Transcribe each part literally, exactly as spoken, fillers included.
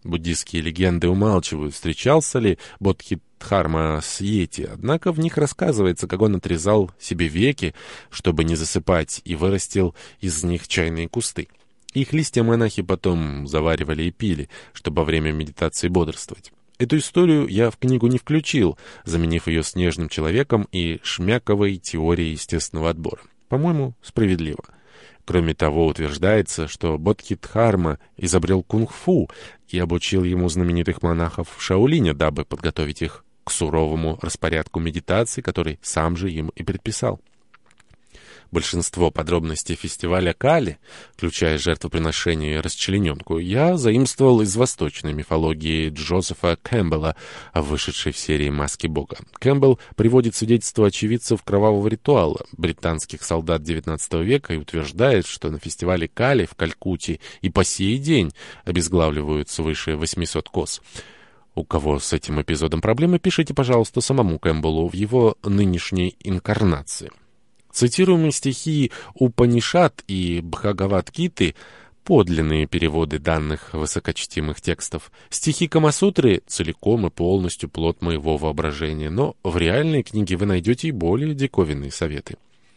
Буддистские легенды умалчивают, встречался ли Бодхидхарма с йети, однако в них рассказывается, как он отрезал себе веки, чтобы не засыпать, и вырастил из них чайные кусты. Их листья монахи потом заваривали и пили, чтобы во время медитации бодрствовать. Эту историю я в книгу не включил, заменив ее снежным человеком и шмяковой теорией естественного отбора. По-моему, справедливо. Кроме того, утверждается, что Бодхидхарма изобрел кунг-фу и обучил ему знаменитых монахов Шаолиня, дабы подготовить их к суровому распорядку медитации, который сам же им и предписал. Большинство подробностей фестиваля Кали, включая жертвоприношение и расчлененку, я заимствовал из восточной мифологии Джозефа Кэмпбелла, вышедшей в серии «Маски Бога». Кэмпбелл приводит свидетельства очевидцев кровавого ритуала британских солдат девятнадцатого века и утверждает, что на фестивале Кали в Калькутте и по сей день обезглавливают свыше восьмисот коз. У кого с этим эпизодом проблемы, пишите, пожалуйста, самому Кэмпбеллу в его нынешней инкарнации. Цитируемые стихи Упанишад и Бхагавад-гиты — подлинные переводы данных высокочтимых текстов. Стихи Камасутры целиком и полностью плод моего воображения, но в реальной книге вы найдете и более диковинные советы.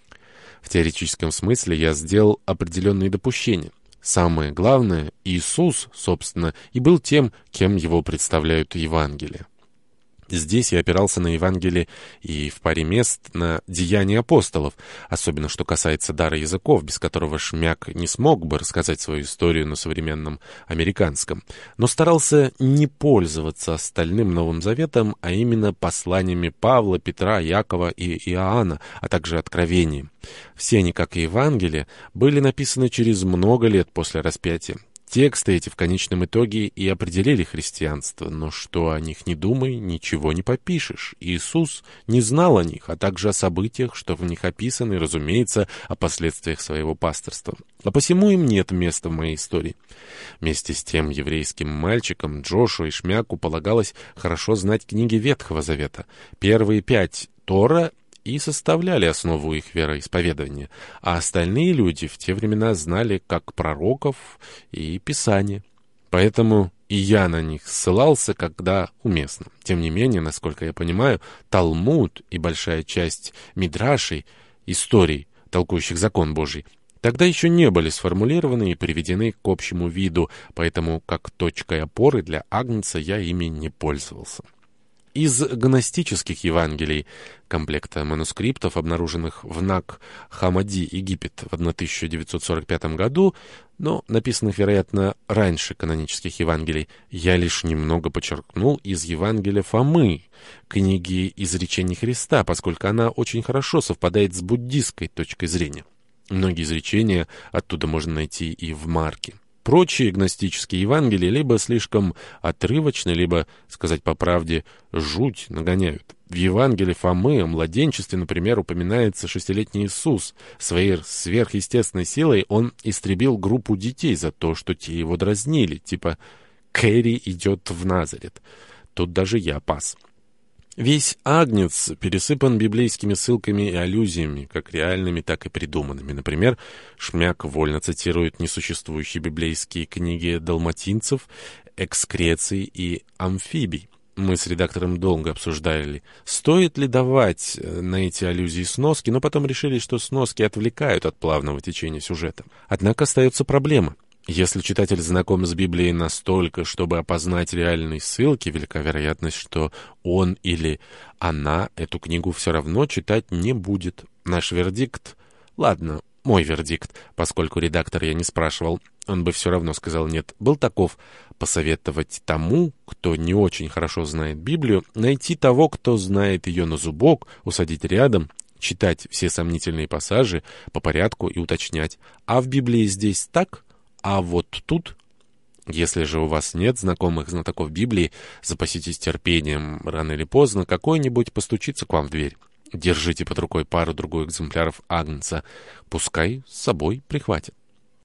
В теоретическом смысле я сделал определенные допущения. Самое главное, Иисус, собственно, и был тем, кем его представляют Евангелия. Здесь я опирался на Евангелие и в паре мест на деяния апостолов, особенно что касается дара языков, без которого Шмяк не смог бы рассказать свою историю на современном американском, но старался не пользоваться остальным Новым Заветом, а именно посланиями Павла, Петра, Якова и Иоанна, а также Откровением. Все они, как и Евангелие, были написаны через много лет после распятия. Тексты эти в конечном итоге и определили христианство, но что о них не думай, ничего не попишешь. Иисус не знал о них, а также о событиях, что в них описаны, и, разумеется, о последствиях своего пасторства. А посему им нет места в моей истории. Вместе с тем еврейским мальчикам Джошуа и Шмяку полагалось хорошо знать книги Ветхого Завета. Первые пять — Тора — и составляли основу их вероисповедания, а остальные люди в те времена знали как пророков и Писания. Поэтому и я на них ссылался, когда уместно. Тем не менее, насколько я понимаю, Талмуд и большая часть мидрашей, историй, толкующих закон Божий, тогда еще не были сформулированы и приведены к общему виду, поэтому как точкой опоры для Агнца я ими не пользовался. Из гностических Евангелий, комплекта манускриптов, обнаруженных в Наг-Хаммади, Египет, в тысяча девятьсот сорок пятом году, но написанных, вероятно, раньше канонических Евангелий, я лишь немного подчеркнул из Евангелия Фомы, книги изречений Христа, поскольку она очень хорошо совпадает с буддистской точкой зрения. Многие изречения оттуда можно найти и в Марке. Прочие гностические Евангелия либо слишком отрывочны, либо, сказать по правде, жуть нагоняют. В Евангелии Фомы о младенчестве, например, упоминается шестилетний Иисус. Своей сверхъестественной силой он истребил группу детей за то, что те его дразнили, типа «Кэрри идет в Назарет». Тут даже я пас. Весь Агнец пересыпан библейскими ссылками и аллюзиями, как реальными, так и придуманными. Например, Шмяк вольно цитирует несуществующие библейские книги далматинцев, экскреций и амфибий. Мы с редактором долго обсуждали, стоит ли давать на эти аллюзии сноски, но потом решили, что сноски отвлекают от плавного течения сюжета. Однако остается проблема. Если читатель знаком с Библией настолько, чтобы опознать реальные ссылки, велика вероятность, что он или она эту книгу все равно читать не будет. Наш вердикт... Ладно, мой вердикт, поскольку редактор я не спрашивал, он бы все равно сказал «нет», был таков: посоветовать тому, кто не очень хорошо знает Библию, найти того, кто знает ее на зубок, усадить рядом, читать все сомнительные пассажи по порядку и уточнять: а в Библии здесь так? А вот тут, если же у вас нет знакомых знатоков Библии, запаситесь терпением. Рано или поздно какой-нибудь постучится к вам в дверь. Держите под рукой пару-другую экземпляров Агнца. Пускай с собой прихватит.